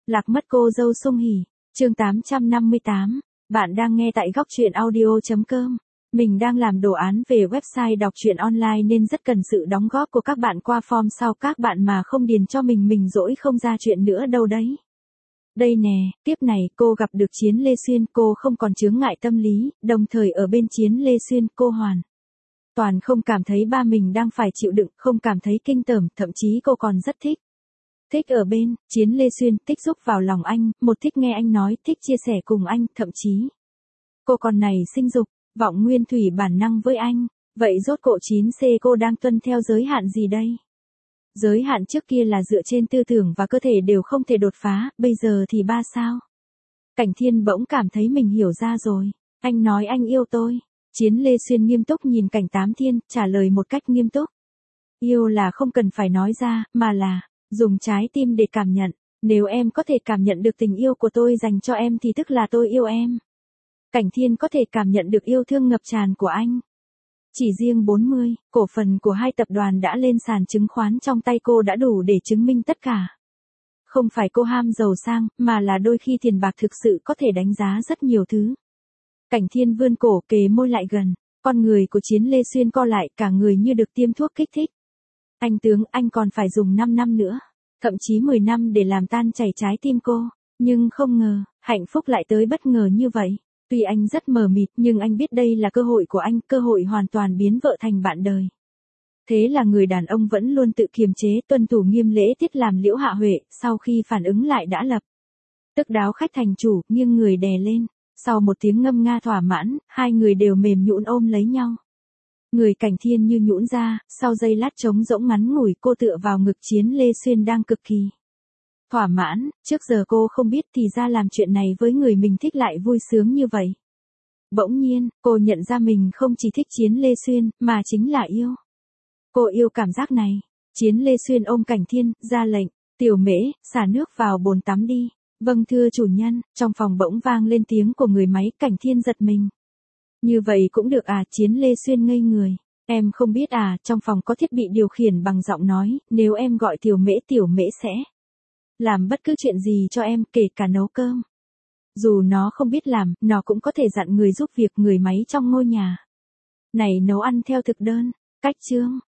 Lạc mất cô dâu Sung Hỉ, chương 858, bạn đang nghe tại góc truyện audio.com. Mình đang làm đồ án về website đọc truyện online nên rất cần sự đóng góp của các bạn qua form sau, các bạn mà không điền cho mình dỗi không ra chuyện nữa đâu đấy. Đây nè, tiếp này cô gặp được Chiến Lê Xuyên, cô không còn chướng ngại tâm lý, đồng thời ở bên Chiến Lê Xuyên cô hoàn toàn không cảm thấy ba mình đang phải chịu đựng, không cảm thấy kinh tởm, thậm chí cô còn rất thích. Thích ở bên Chiến Lê Xuyên, thích giúp vào lòng anh, một thích nghe anh nói, thích chia sẻ cùng anh, thậm chí cô còn nảy sinh dục, vọng nguyên thủy bản năng với anh. Vậy rốt cuộc 9C cô đang tuân theo giới hạn gì đây? Giới hạn trước kia là dựa trên tư tưởng và cơ thể đều không thể đột phá, bây giờ thì ba sao? Cảnh Thiên bỗng cảm thấy mình hiểu ra rồi. Anh nói anh yêu tôi. Chiến Lê Xuyên nghiêm túc nhìn Cảnh Tám Thiên, trả lời một cách nghiêm túc. Yêu là không cần phải nói ra, mà là dùng trái tim để cảm nhận. Nếu em có thể cảm nhận được tình yêu của tôi dành cho em thì tức là tôi yêu em. Cảnh Thiên có thể cảm nhận được yêu thương ngập tràn của anh. Chỉ riêng 40, cổ phần của hai tập đoàn đã lên sàn chứng khoán trong tay cô đã đủ để chứng minh tất cả. Không phải cô ham giàu sang, mà là đôi khi tiền bạc thực sự có thể đánh giá rất nhiều thứ. Cảnh Thiên vươn cổ kề môi lại gần, con người của Chiến Lê Xuyên co lại, cả người như được tiêm thuốc kích thích. Anh tướng, anh còn phải dùng 5 năm nữa, thậm chí 10 năm để làm tan chảy trái tim cô. Nhưng không ngờ, hạnh phúc lại tới bất ngờ như vậy. Tuy anh rất mờ mịt nhưng anh biết đây là cơ hội của anh, cơ hội hoàn toàn biến vợ thành bạn đời. Thế là người đàn ông vẫn luôn tự kiềm chế, tuân thủ nghiêm lễ tiết làm Liễu Hạ Huệ, sau khi phản ứng lại đã lập tức đáo khách thành chủ, nghiêng người đè lên. Sau một tiếng ngâm nga thỏa mãn, hai người đều mềm nhũn ôm lấy nhau. Người Cảnh Thiên như nhũn ra, sau giây lát trống rỗng ngắn ngủi cô tựa vào ngực Chiến Lê Xuyên đang cực kỳ thỏa mãn, trước giờ cô không biết thì ra làm chuyện này với người mình thích lại vui sướng như vậy. Bỗng nhiên, cô nhận ra mình không chỉ thích Chiến Lê Xuyên, mà chính là yêu. Cô yêu cảm giác này. Chiến Lê Xuyên ôm Cảnh Thiên, ra lệnh, Tiểu Mễ, xả nước vào bồn tắm đi. Vâng thưa chủ nhân. Trong phòng bỗng vang lên tiếng của người máy, Cảnh Thiên giật mình. Như vậy cũng được à? Chiến Lê Xuyên ngây người. Em không biết à? Trong phòng có thiết bị điều khiển bằng giọng nói, nếu em gọi Tiểu Mễ sẽ làm bất cứ chuyện gì cho em, kể cả nấu cơm. Dù nó không biết làm, nó cũng có thể dặn người giúp việc người máy trong ngôi nhà này nấu ăn theo thực đơn. Cách chương